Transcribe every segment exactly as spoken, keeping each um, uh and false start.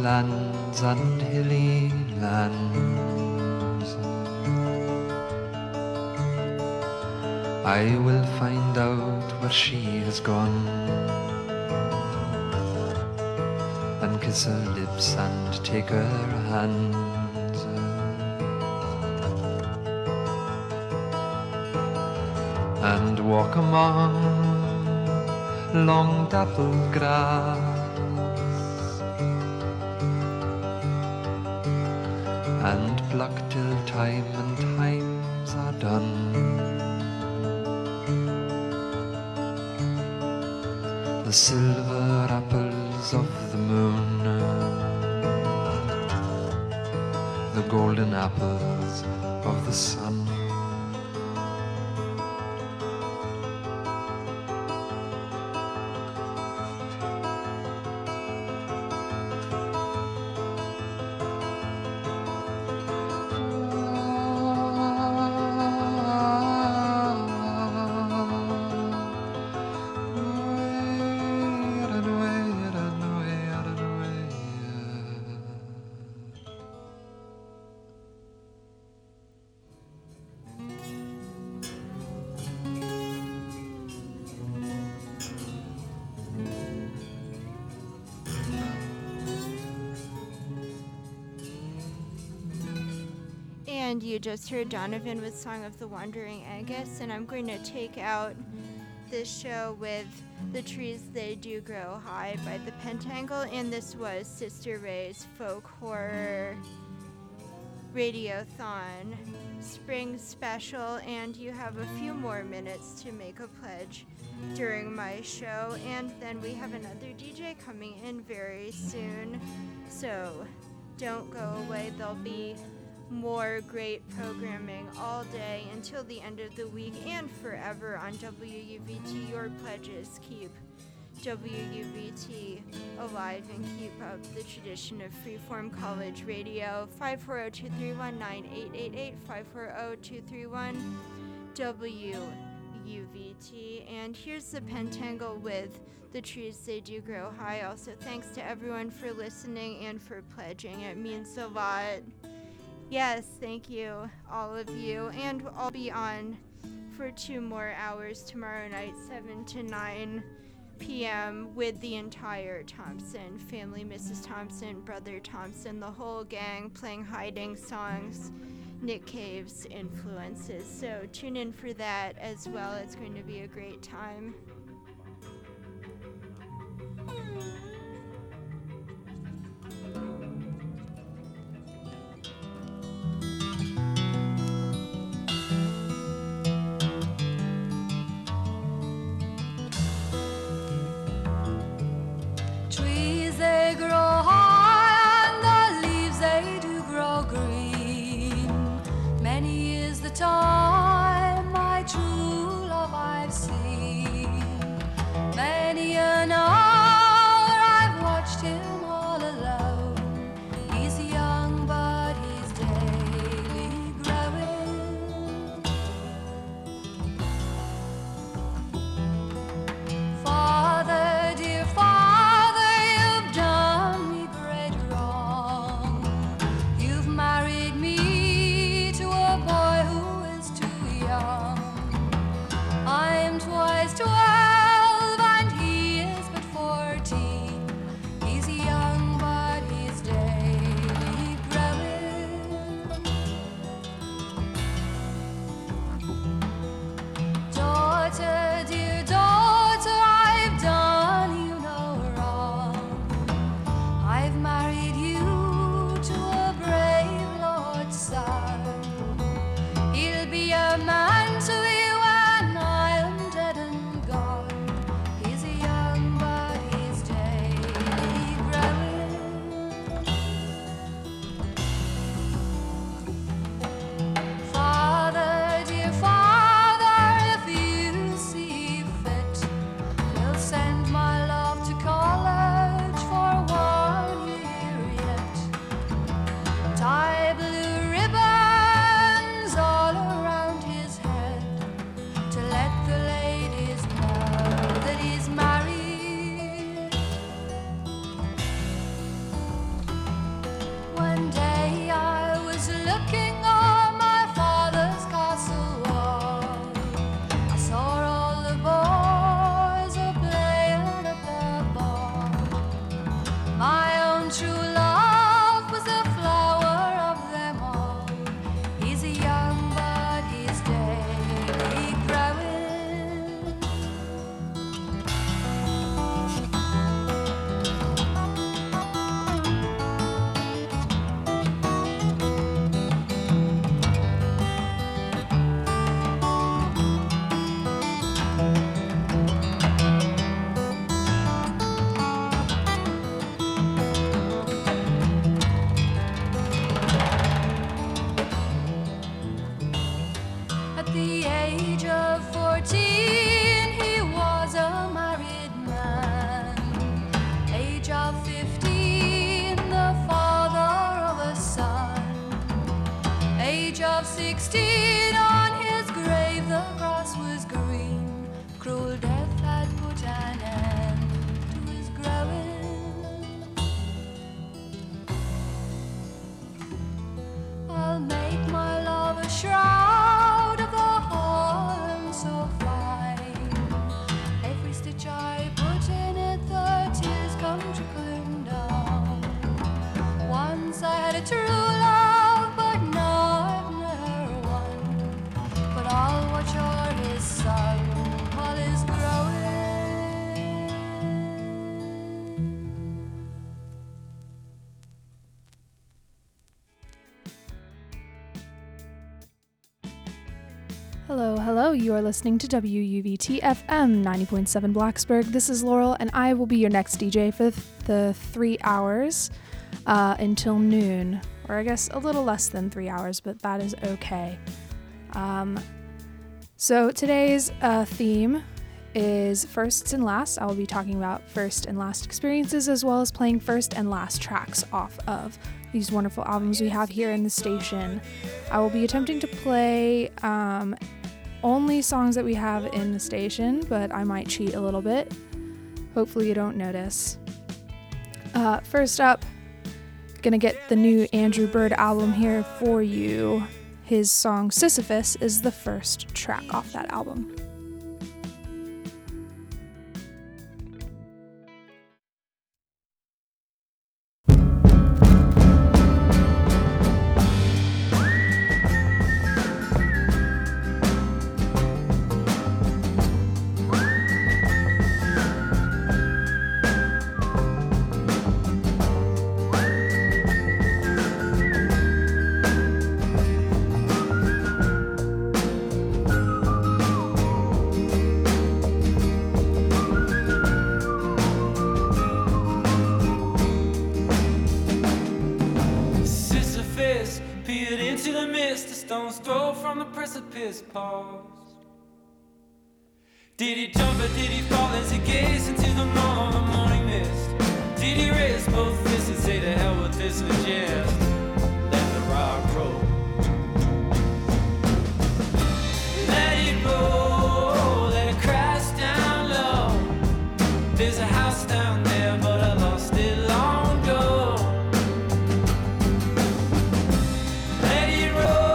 lands and hilly lands. I will find out where she has gone, and kiss her lips and take her hand, and walk among long dappled grass, and pluck till time and times are done. The silver apples of the moon, the golden apples of the sun. And you just heard Donovan with Song of the Wandering Aengus, and I'm going to take out this show with The Trees They Do Grow High by the Pentangle, and this was Sister Ray's Folk Horror Radiothon Spring Special, and you have a few more minutes to make a pledge during my show, and then we have another D J coming in very soon, so don't go away. There'll be more great programming all day until the end of the week and forever on W U V T. Your pledges keep W U V T alive and keep up the tradition of Freeform College Radio. five four zero, two three one, nine eight eight eight, five four zero, two three one, W U V T. And here's the Pentangle with The Trees They Do Grow High. Also, thanks to everyone for listening and for pledging. It means a lot. Yes, thank you, all of you. And I'll be on for two more hours tomorrow night, seven to nine p.m. with the entire Thompson family, Missus Thompson, Brother Thompson, the whole gang, playing hiding songs, Nick Cave's influences. So tune in for that as well. It's going to be a great time. Time my true love I've seen, many an hour I've watched him all alone. He's young but he's daily growing. Father, dear Father, you've done me great wrong. You've married me to a boy who I'm twice twelve and he is but fourteen. He's young but he's daily growing. Daughter, dear daughter, I've done you no wrong. I've married you to a brave Lord's son. He'll be a man to you. Send my love to college for one year sixteen, on his grave the grass was green. Cruel death had put an end to his growing. I'll make my love a shroud of the holland so fine. Every stitch I put in it, the tears come trickling down. Once I had a true love, but now I've never one. But I'll watch o'er his son while he's growing. Hello, hello. You are listening to W U V T F M ninety point seven Blacksburg. This is Laurel, and I will be your next D J for th- the three hours uh, until noon, or I guess a little less than three hours, but that is okay. Um, so today's uh, theme is firsts and lasts. I will be talking about first and last experiences, as well as playing first and last tracks off of these wonderful albums we have here in the station. I will be attempting to play um, only songs that we have in the station, but I might cheat a little bit. Hopefully you don't notice. Uh, first up, gonna get the new Andrew Bird album here for you. His song Sisyphus is the first track off that album. Paused. Did he jump or did he fall as he gazed into the morning, morning mist? Did he raise both fists and say to hell with this and just let the rock roll? Let it roll, let it crash down low. There's a house down there, but I lost it long ago. Let it roll.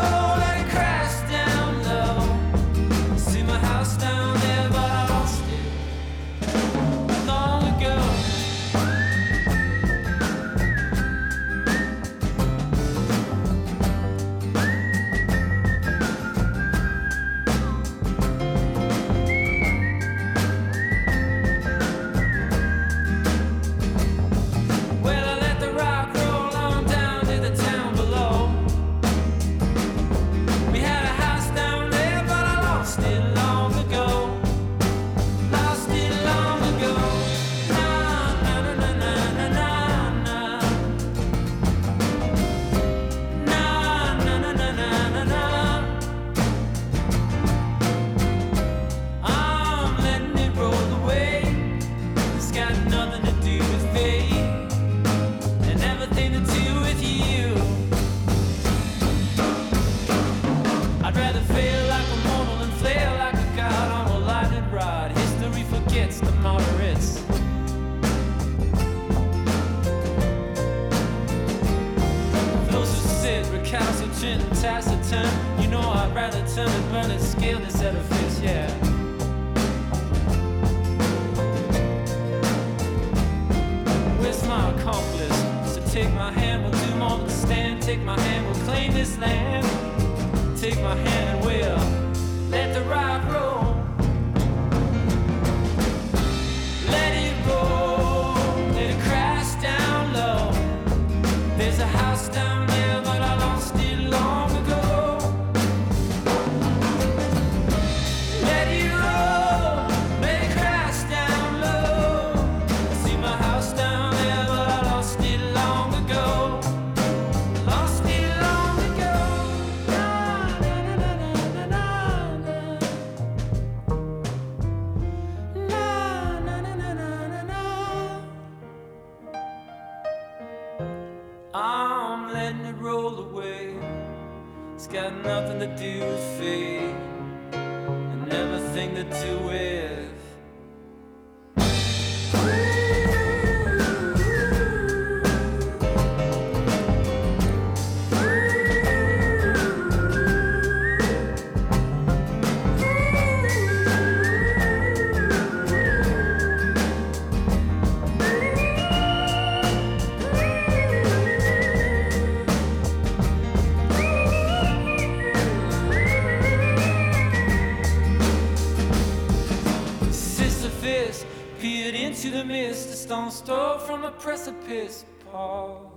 Taciturn, you know I'd rather turn and burn and scale this edifice, yeah. Where's my accomplice? So take my hand, we'll do more than stand. Take my hand, we'll claim this land. Take my hand and we'll let the rock roll. Let it roll, let it crash down low. There's a house down there, but I lost it long ago. Let it roll, let it crash down low. I see my house down there, but I lost it long ago. Lost it long ago. Na, na, na, na, na, na, na. Na, na, na, na, na, na, na. I'm letting it roll away. It's got nothing to do with fate and everything to do with peered into the mist, a stone's throw from a precipice paused.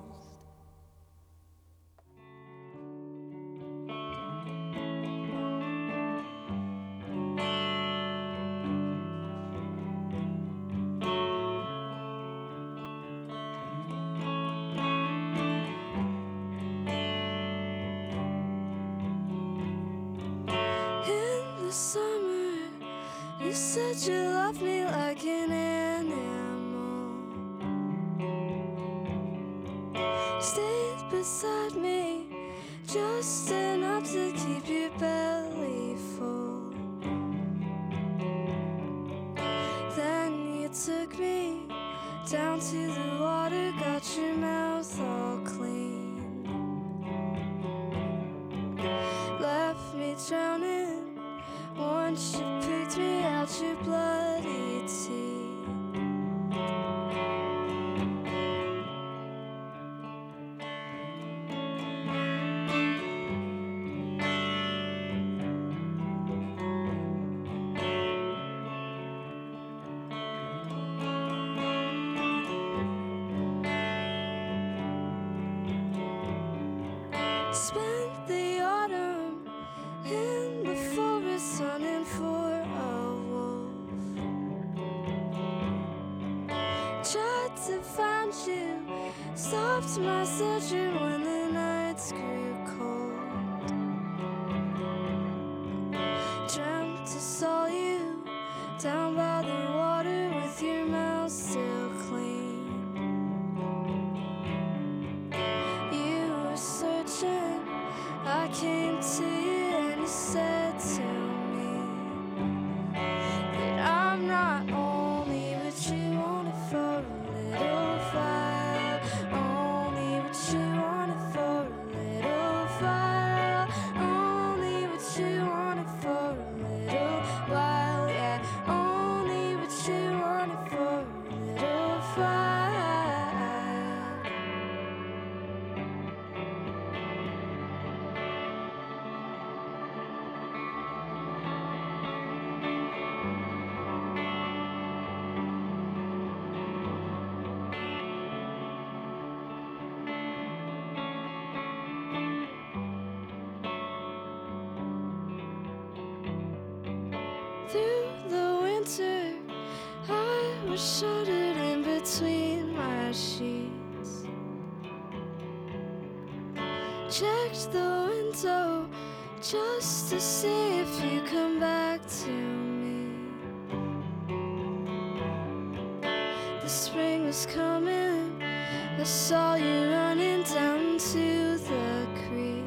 In the summer, you said you loved me like an animal. Stayed beside me just enough to keep your belly full. Then you took me down to the water, got your mouth all clean. Left me drowning once you picked me out your bloody teeth. Spent the autumn in the forest hunting for a wolf. Tried to find you, stopped my searching when the nights grew cold. Dreamt I saw you down by the water with your mouth still clean. You were searching, I came to you and you said to me that I'm not only what you wanted for a little while, only what you wanted for a little while, only what you wanted for a little while, yeah, only what you wanted for a little while. Through the winter, I was shuddered in between my sheets. Checked the window just to see if you come back to me. The spring was coming, I saw you running down to the creek.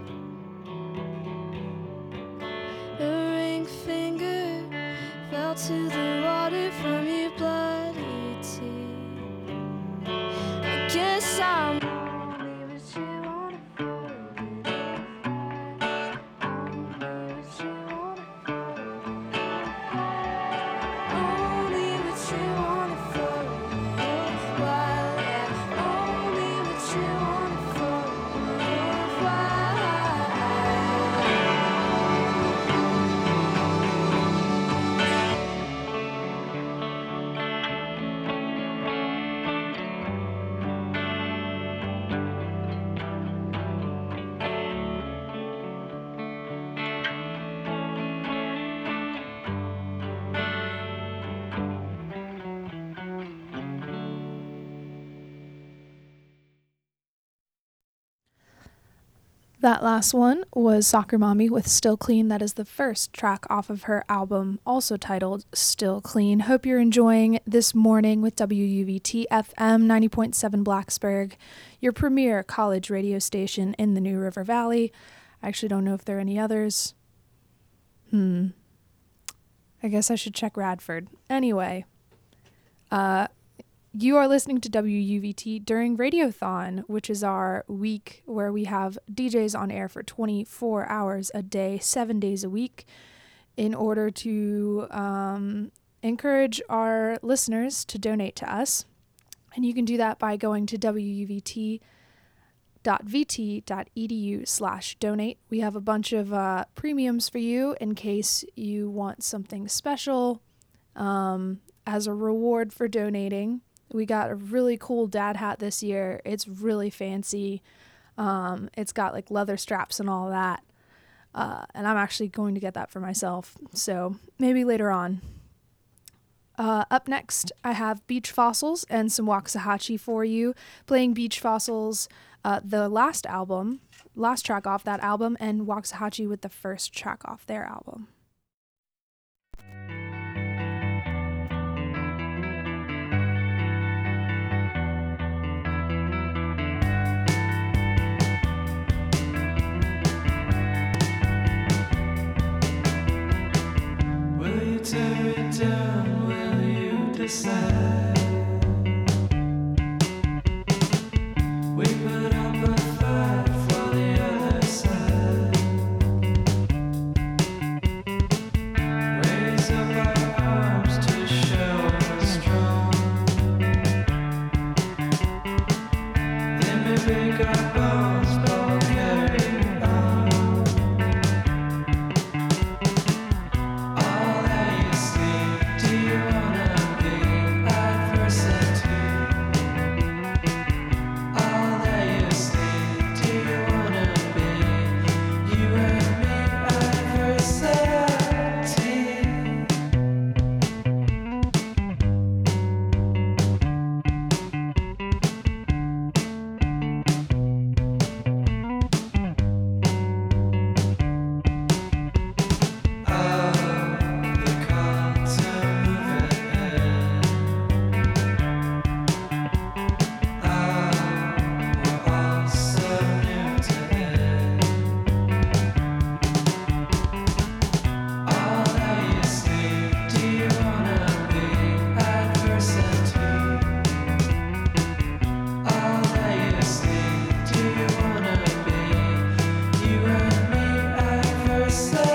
A ring finger fell to the water from your bloody teeth. I guess I'm only what you wanted for a little while, only what you wanted for a little while, only what you wanted for a little while, yeah, only what you wanted for a little while. That last one was Soccer Mommy with Still Clean. That is the first track off of her album, also titled Still Clean. Hope you're enjoying this morning with W U V T F M ninety point seven Blacksburg, your premier college radio station in the New River Valley. I actually don't know if there are any others. Hmm. I guess I should check Radford. Anyway, uh, you are listening to W U V T during Radiothon, which is our week where we have D Js on air for twenty-four hours a day, seven days a week, in order to um, encourage our listeners to donate to us. And you can do that by going to wuvt.vt.edu slash donate. We have a bunch of uh, premiums for you in case you want something special um, as a reward for donating. We got a really cool dad hat this year. It's really fancy. Um, it's got like leather straps and all that. Uh, and I'm actually going to get that for myself. So maybe later on. Uh, up next, I have Beach Fossils and some Waxahachie for you. Playing Beach Fossils, uh, the last album, last track off that album, and Waxahachie with the first track off their album. Will you tear it down? Will you decide? We put up a fight for the other side. Raise up our arms to show we're strong. Then we break our bones, but we'll carry on. All that you sleep, do you wanna be adversity? All that you sleep, do you wanna be you and me adversity? The call to move ahead. We're all so new to it. All that you sleep, do you wanna be adversity? All that you sleep, do you wanna be you and me adversity?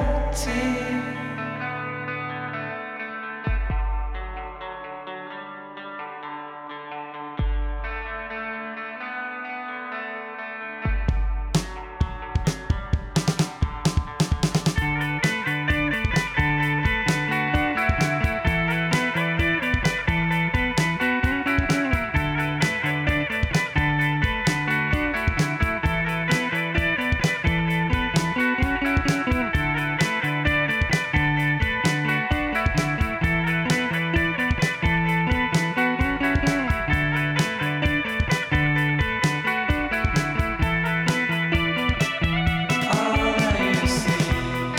All that you see,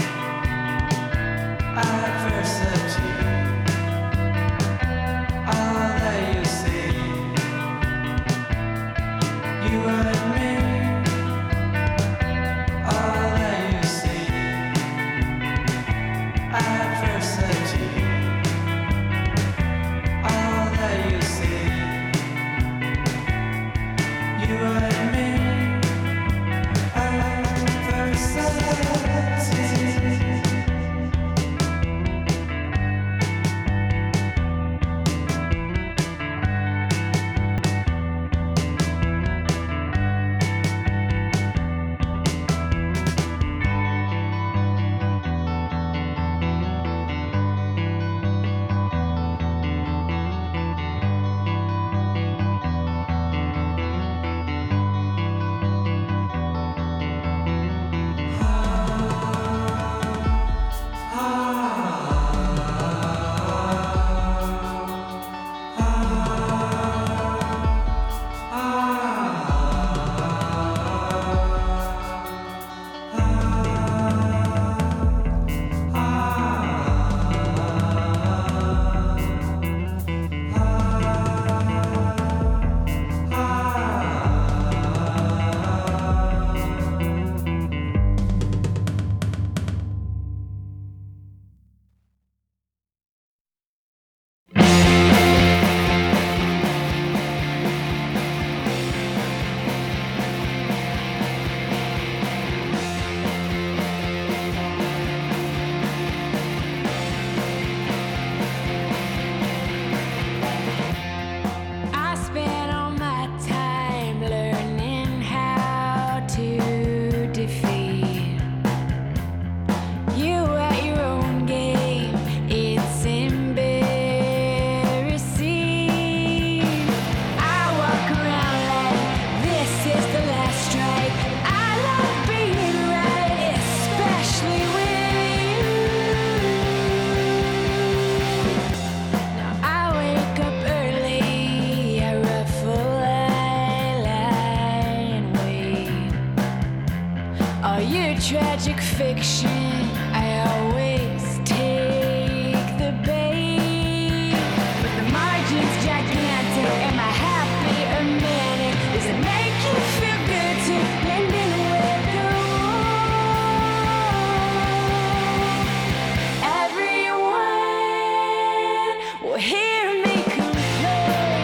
adversity. All that you see, you and me. All that you see, adversity. All that you see, you and me. Adversity. tragic fiction. I always take the bait, but the margin's gigantic. Am I happy or manic? Does it make you feel good to blend in with the room? Everyone will hear me complain.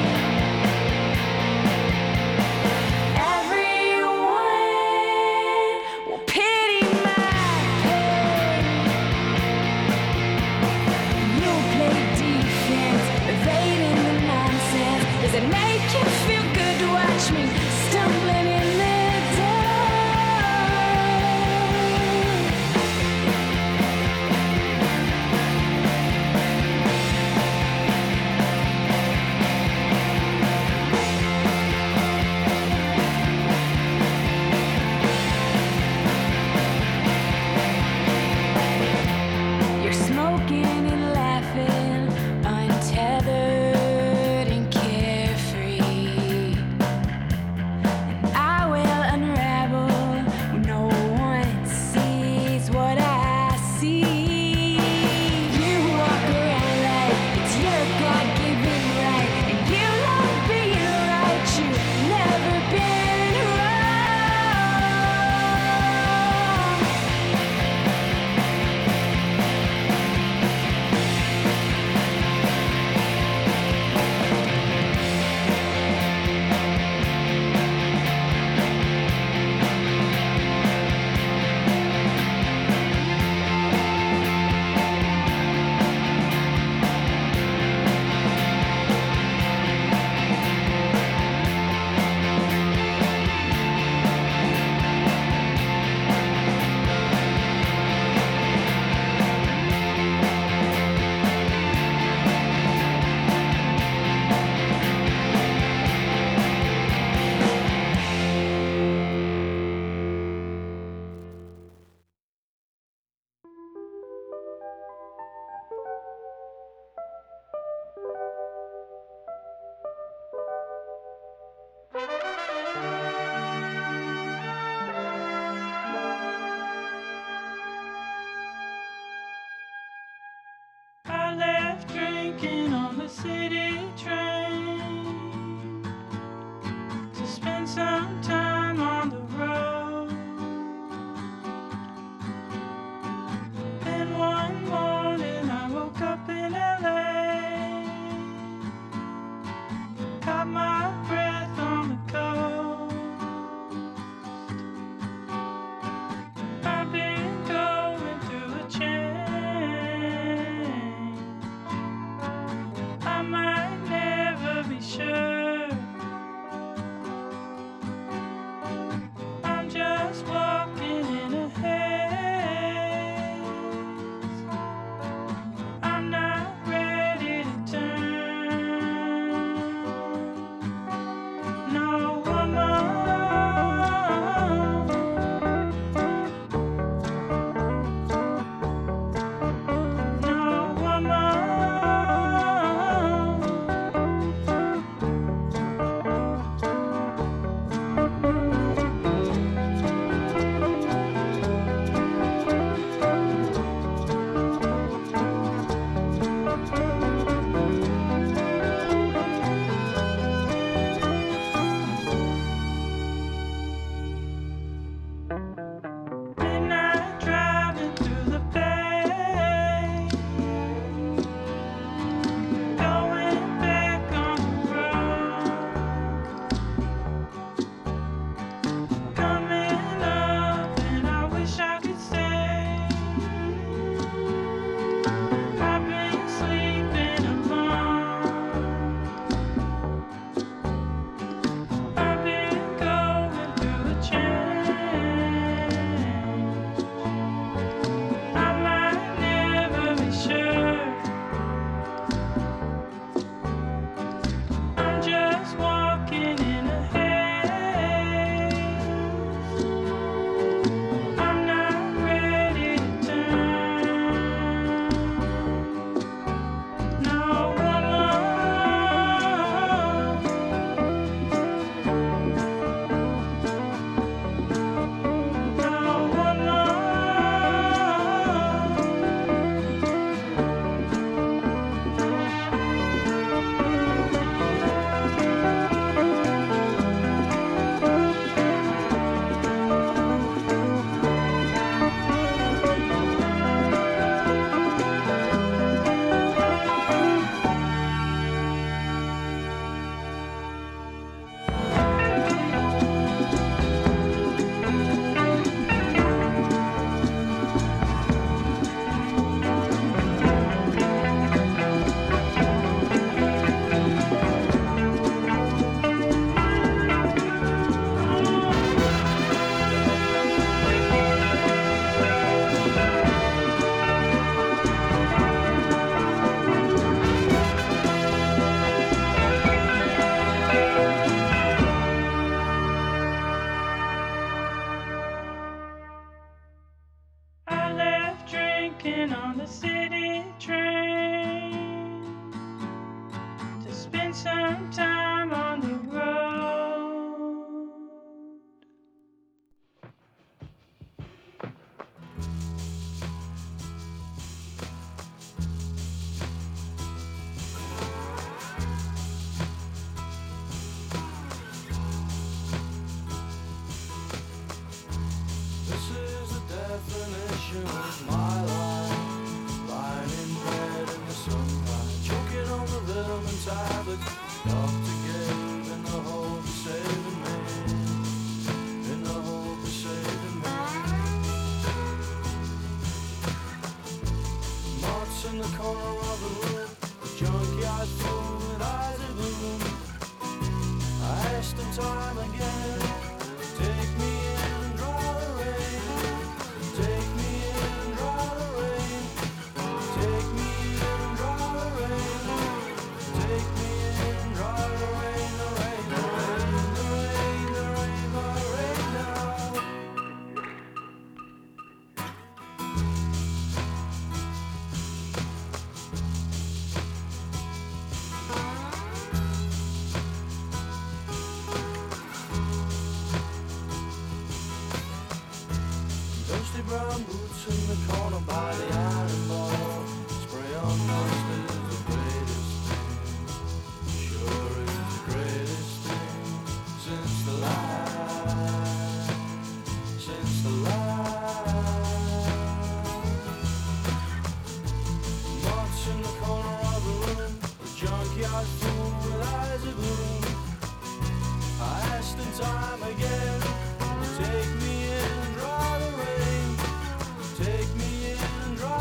Everyone will pity my pain. You play defense, evading the nonsense. Does it make you feel good to watch me stumbling in the dark? You're smoking and laughing, untethered and carefree. And I will unravel when no one sees what I see. You walk around like it's your God-given right, and you love being right. You've never been wrong. I left drinking on the city train to spend some time on the road. Then one morning I woke up in L A, caught my breath on the coast. I've been going through a change. I might never be sure. I'm just walking in a haze. I'm not ready to turn. No woman. No woman. Midnight driving through the bay, going back on the road, coming up, and I wish I could stay. I've been sleeping alone. I've been going through a change. walking on the city train to spend some time on the road. This is the definition of my life. Lying in bed in the sunlight, choking on the vitamin tablets doctor gave in the hope of saving me. In the hope of saving me. Moths in the corner of the room, the junkyard full with eyes of gloom. I asked him time again, take me in and draw the rain. Take me in and draw the rain. Take me in and draw the rain. Take me in and draw the rain. The rain, the rain, the rain, the rain, the rain now. Dusty brown boots in the corner by the iron bar. Spray on dust is the greatest thing. Sure is the greatest thing since the light. Since the light. Moths in the corner of the room, the junkyard full with eyes of gloom. I asked in time again, take me in and draw the rain. Take me in and draw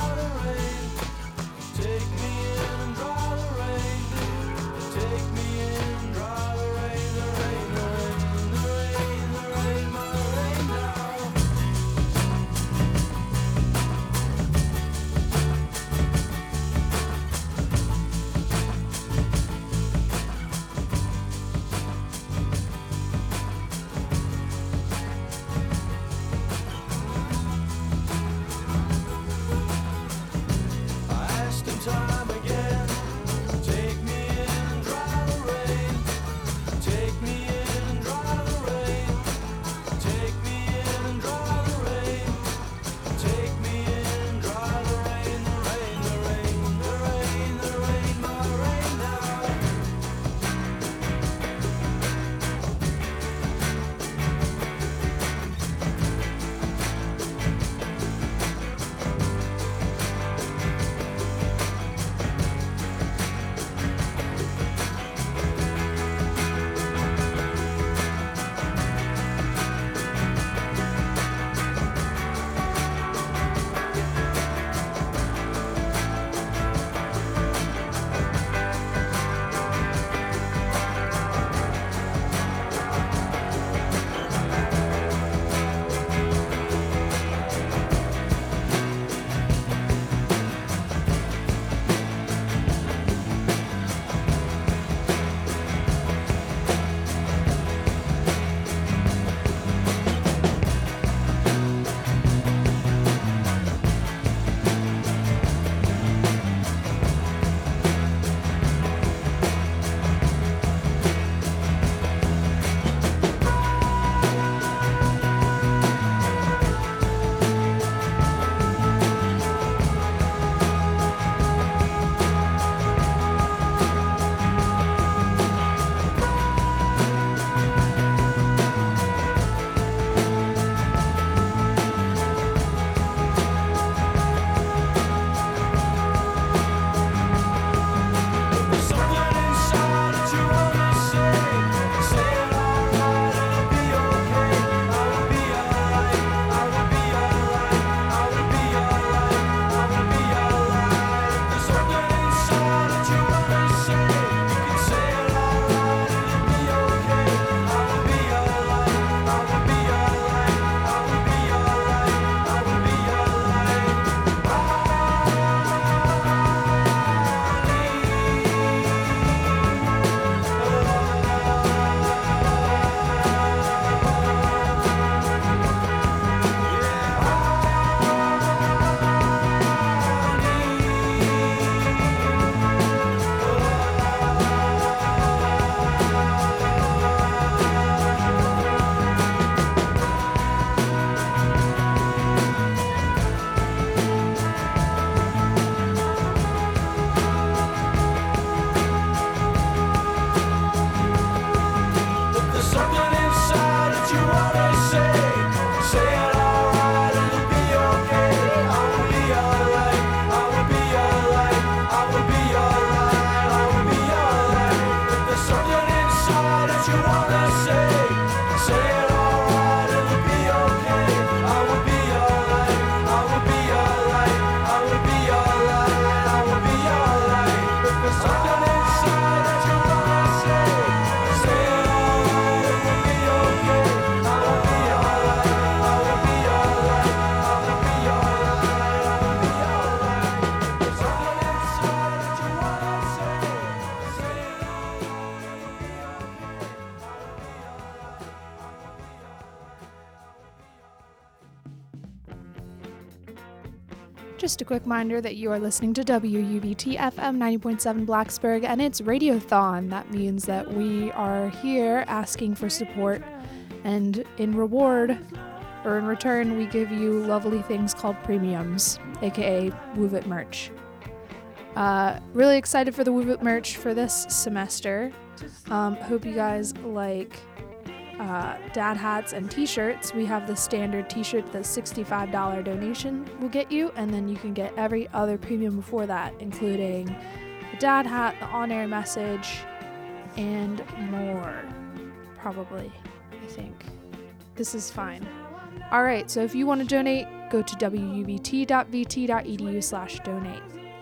Just a quick reminder that you are listening to W U V T F M ninety point seven Blacksburg, and it's Radiothon. That means that we are here asking for support, and in reward, or in return, we give you lovely things called premiums, aka Woovit merch. Uh, really excited for the Woovit merch for this semester. Um, hope you guys like uh, dad hats and t-shirts. We have the standard t-shirt, the sixty-five dollars donation will get you, and then you can get every other premium before that, including the dad hat, the on-air message, and more. Probably, I think. This is fine. Alright, so if you want to donate, go to w u v t dot v t dot e d u slash donate.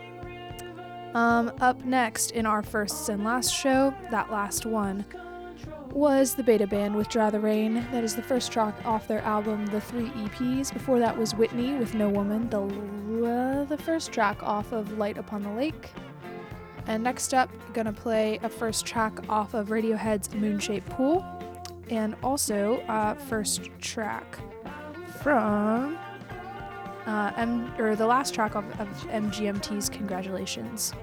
Um, up next in our first and last show, that last one, was the Beta Band with Dry the Rain. That is the first track off their album, The Three E Ps. Before that was Whitney with No Woman, the, uh, the first track off of Light Upon the Lake. And next up, gonna play a first track off of Radiohead's Moonshaped Pool, and also uh, first track from uh, M- or the last track of, of M G M T's Congratulations.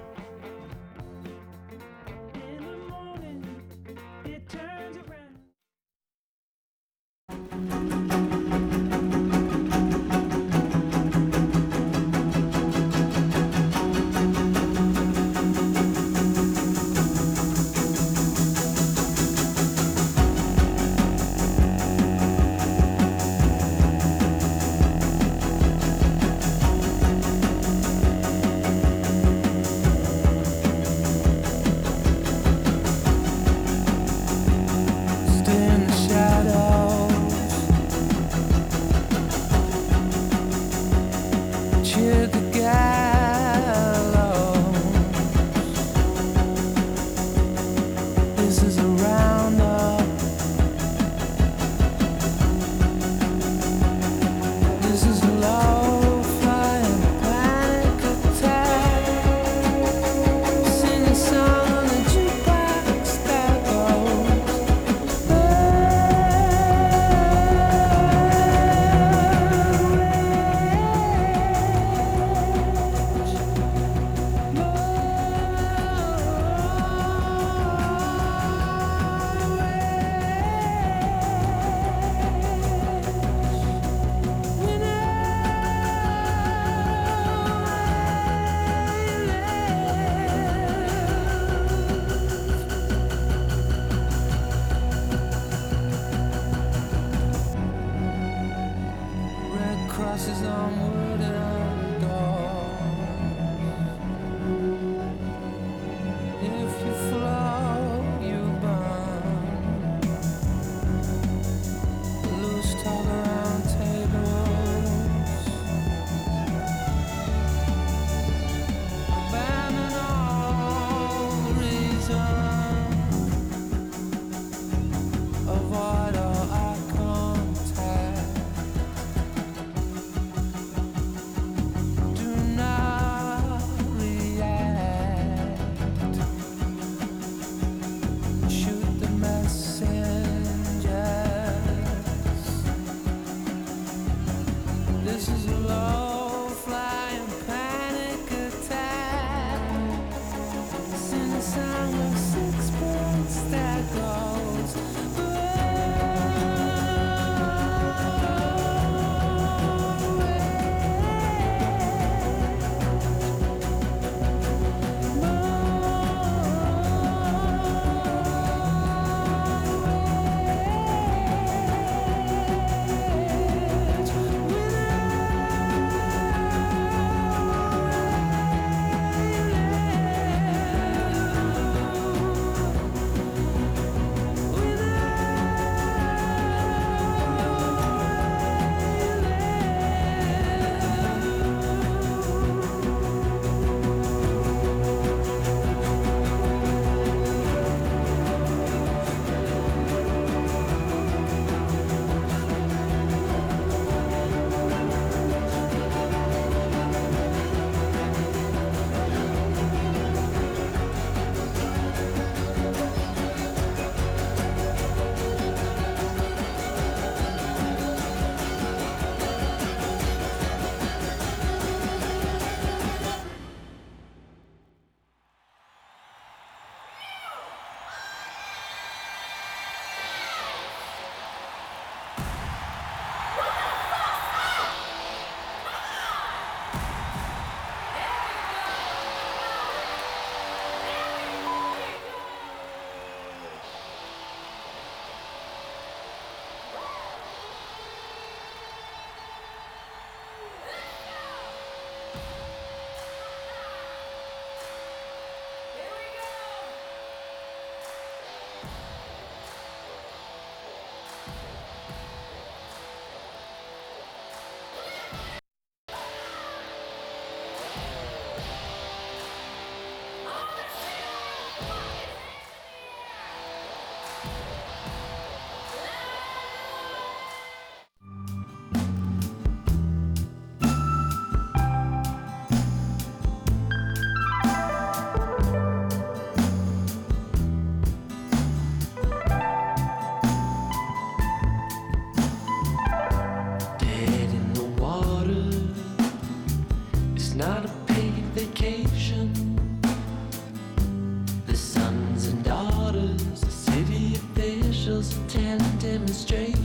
Avoid all eye contact.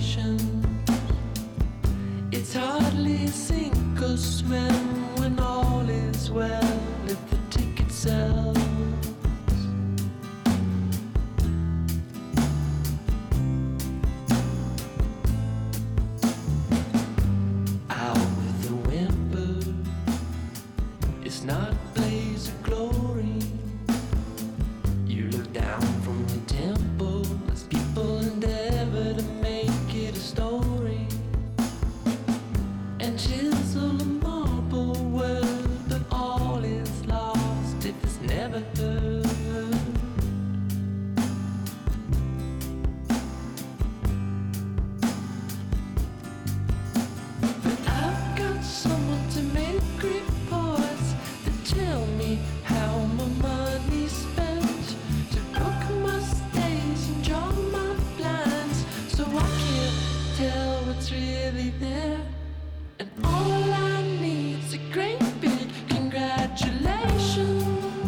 congratulations. It's hardly sink or swim when all is well if the ticket sells. Out with the whimper, it's not a blaze of glory. You look down from the temple as people endeavor to make it a story and chisel a marble word, but all is lost if it's never heard. But I've got someone to make reports that tell me how my money's spent, to book my stays and draw my blinds, so I can't tell what's really there. And all I need's a great big congratulations.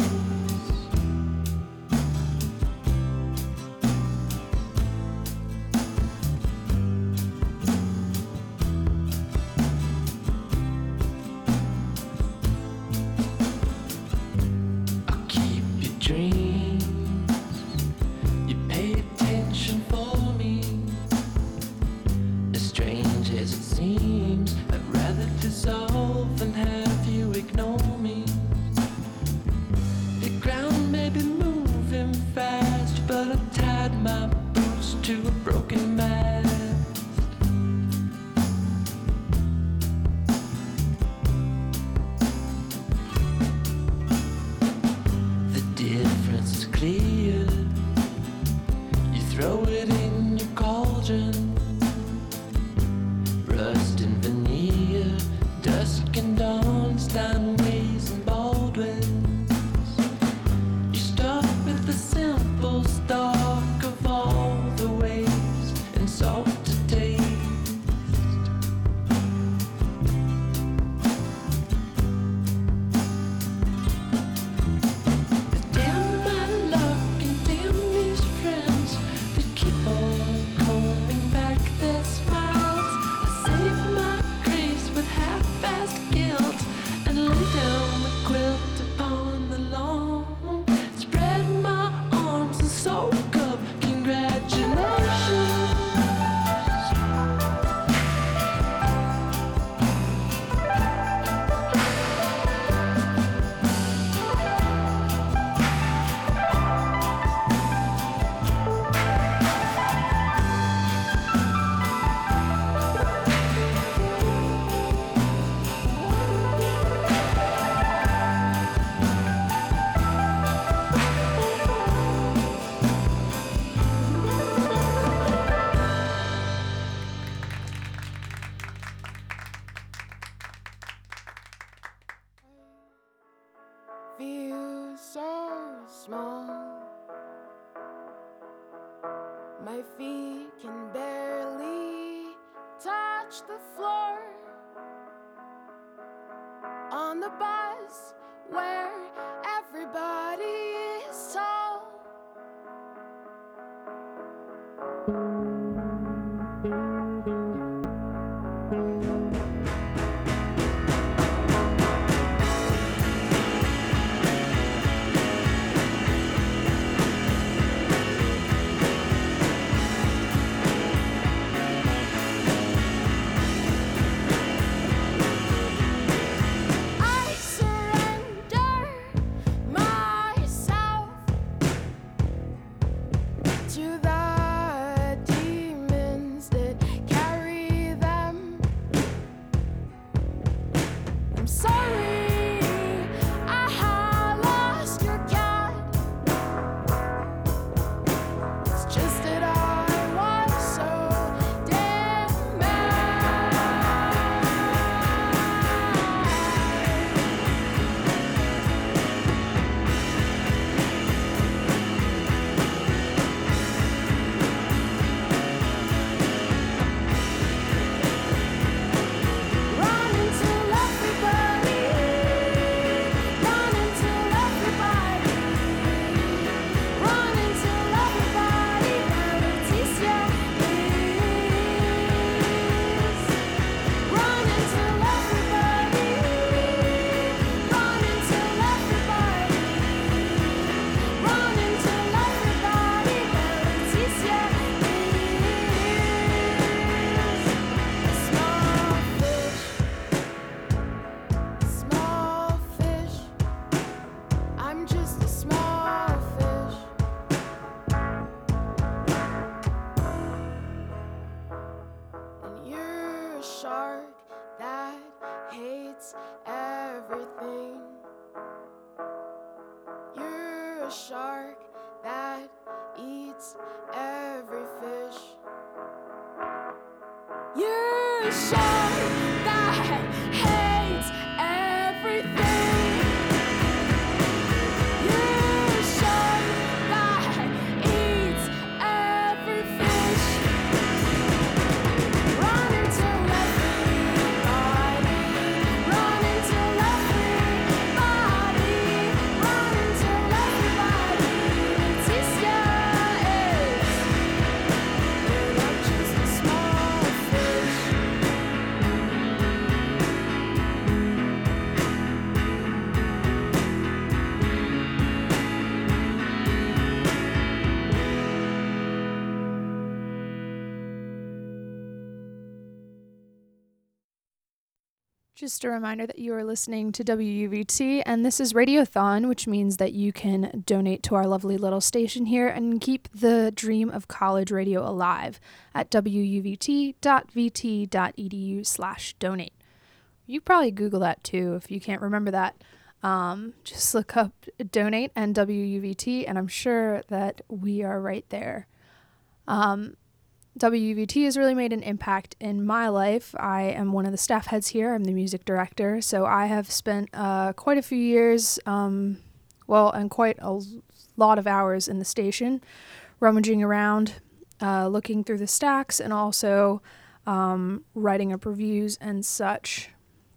I'll keep your dreams. You pay attention for me. As strange as it seems, I'd rather dissolve than have you ignore me. The ground may be moving fast, but I tied my boots to a broken mast. The difference is clear. You throw it in your cauldron. Rust and veneer, dusk and dawn, Steinways and Baldwins. You start with the simple stock of all the ways and salt to taste. Damn my luck and damn these friends that keep on coming back their smiles. I save my grace with half-assed guilt and lay down the quilt upon the lawn. Spread my arms and soak up congratulations. Feel so small. My feet can barely touch the floor. On the bus where everybody is tall. I surrender myself to the demons that carry shark that hates everything. You're a shark that eats every fish. You're a shark that hates everything. You're a shark that eats every fish. Run until everybody, run until everybody, run until everybody sees you. You're not just a small fish. Just a reminder that you are listening to W U V T, and this is Radiothon, which means that you can donate to our lovely little station here and keep the dream of college radio alive at w u v t dot v t dot e d u slash donate. You probably Google that too if you can't remember that. Um, just look up donate and W U V T, and I'm sure that we are right there. Um, W U V T has really made an impact in my life. I am one of the staff heads here. I'm the music director. So I have spent uh, quite a few years, um, well, and quite a lot of hours in the station, rummaging around, uh, looking through the stacks, and also um, writing up reviews and such.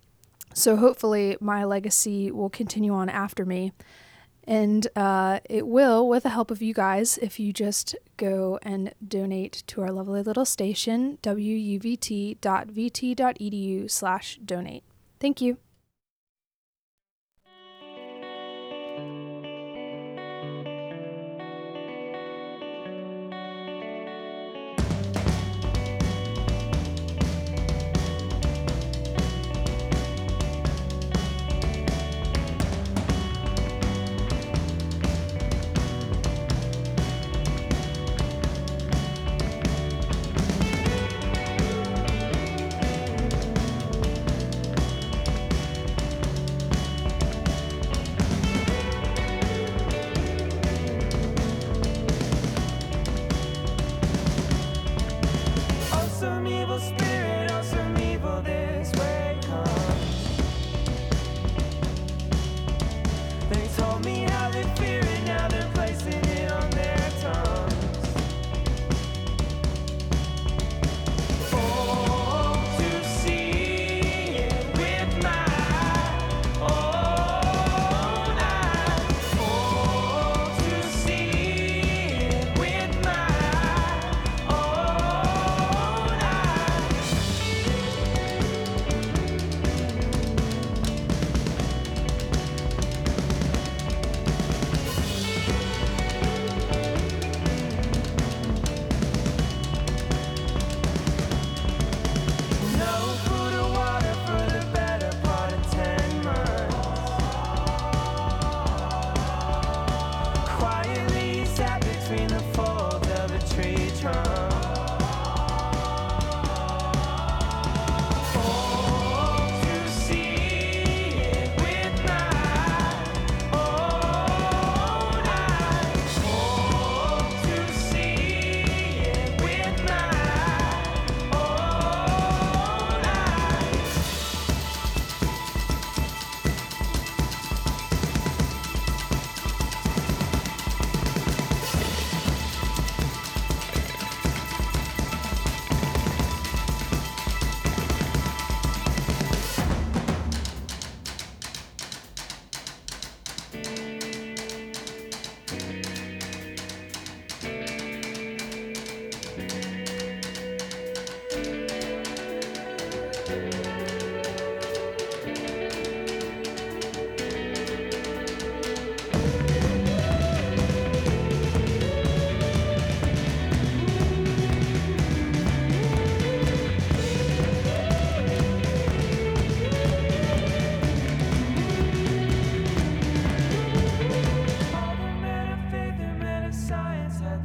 So hopefully my legacy will continue on after me. And uh, it will, with the help of you guys, if you just go and donate to our lovely little station, w u v t dot v t dot e d u slash donate. Thank you.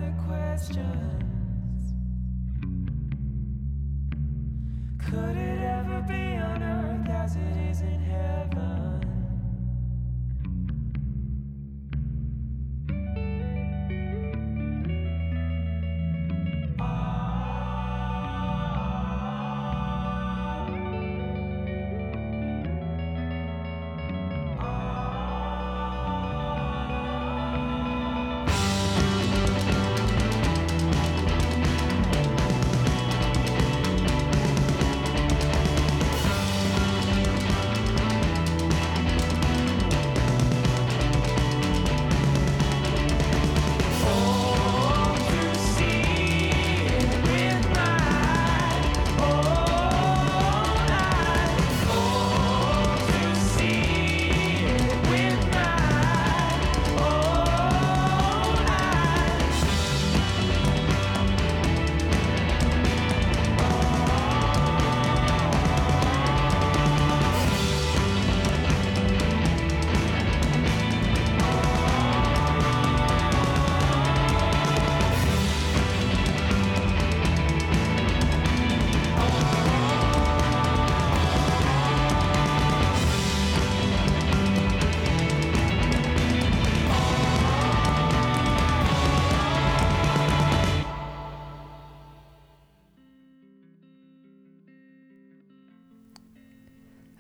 Could it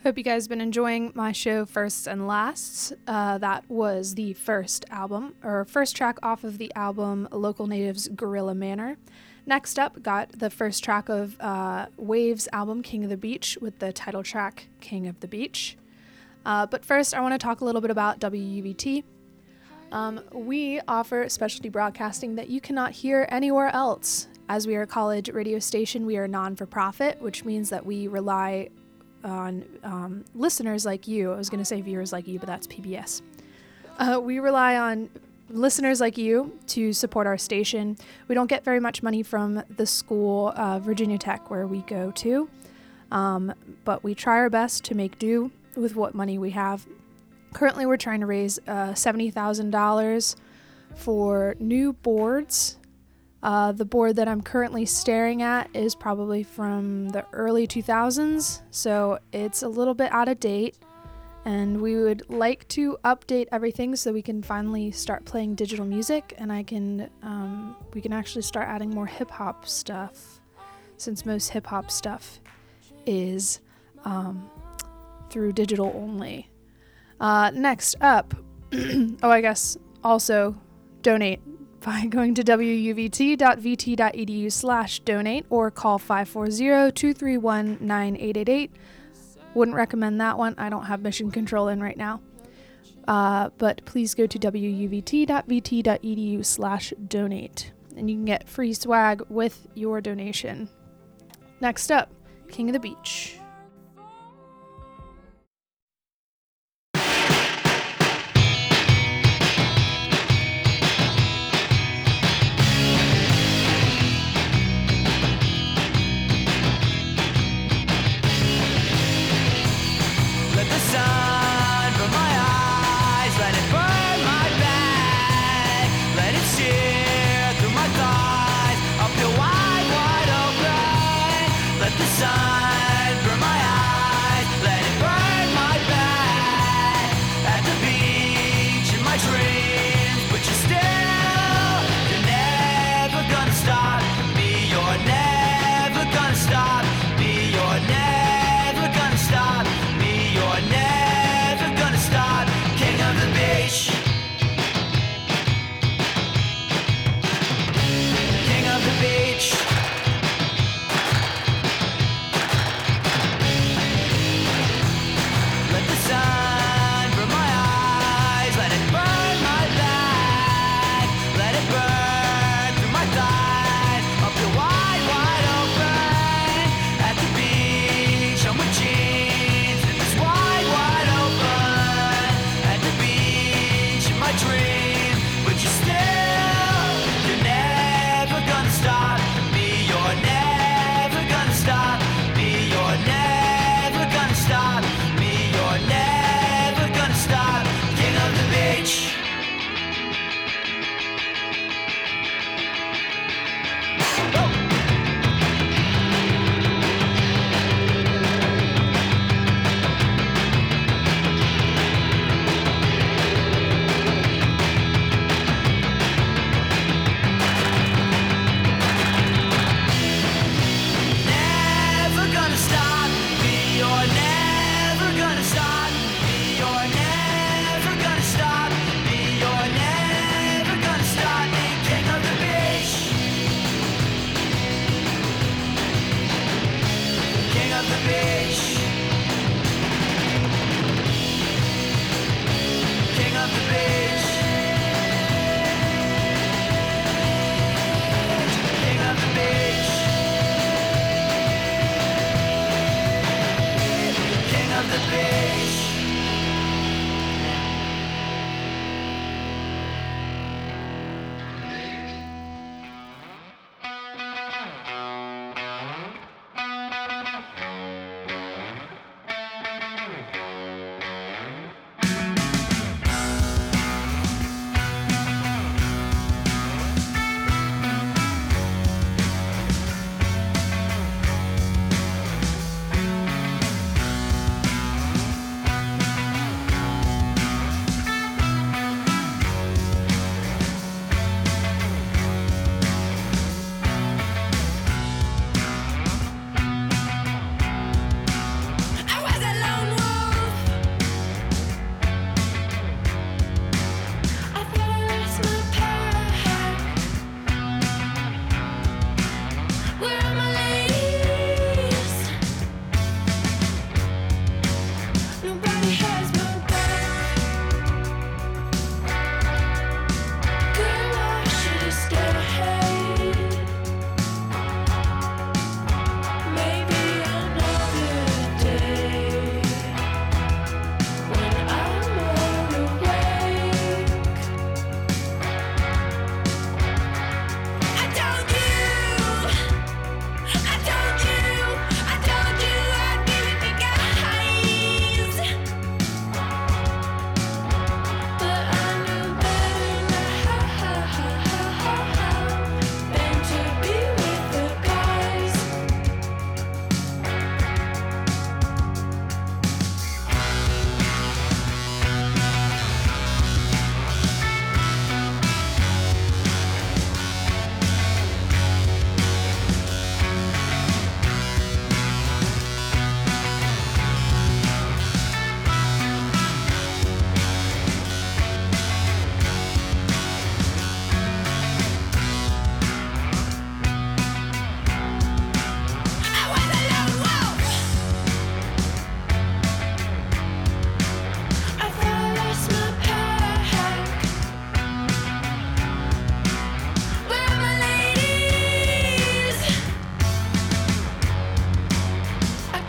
Hope you guys have been enjoying my show Firsts and Lasts. Uh, that was the first album, or first track off of the album Local Natives Gorilla Manor. Next up, got the first track of uh, Waves' album King of the Beach with the title track King of the Beach. Uh, but first, I want to talk a little bit about W U V T. Um, we offer specialty broadcasting that you cannot hear anywhere else. As we are a college radio station, we are non-for-profit, which means that we rely on um, listeners like you. I was going to say viewers like you, but that's P B S. Uh, we rely on listeners like you to support our station. We don't get very much money from the school, uh, Virginia Tech, where we go to, um, but we try our best to make do with what money we have. Currently, we're trying to raise uh, seventy thousand dollars for new boards. Uh, the board that I'm currently staring at is probably from the early two thousands, so it's a little bit out of date, and we would like to update everything so we can finally start playing digital music, and I can um, we can actually start adding more hip-hop stuff, since most hip-hop stuff is um, through digital only. Uh, next up, oh, I guess also donate by going to w u v t dot v t dot e d u slash donate or call five four zero, two three one, nine eight eight eight. Wouldn't recommend that one. I don't have mission control in right now. Uh, but please go to w u v t dot v t dot e d u slash donate and you can get free swag with your donation. Next up, King of the Beach.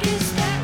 Is that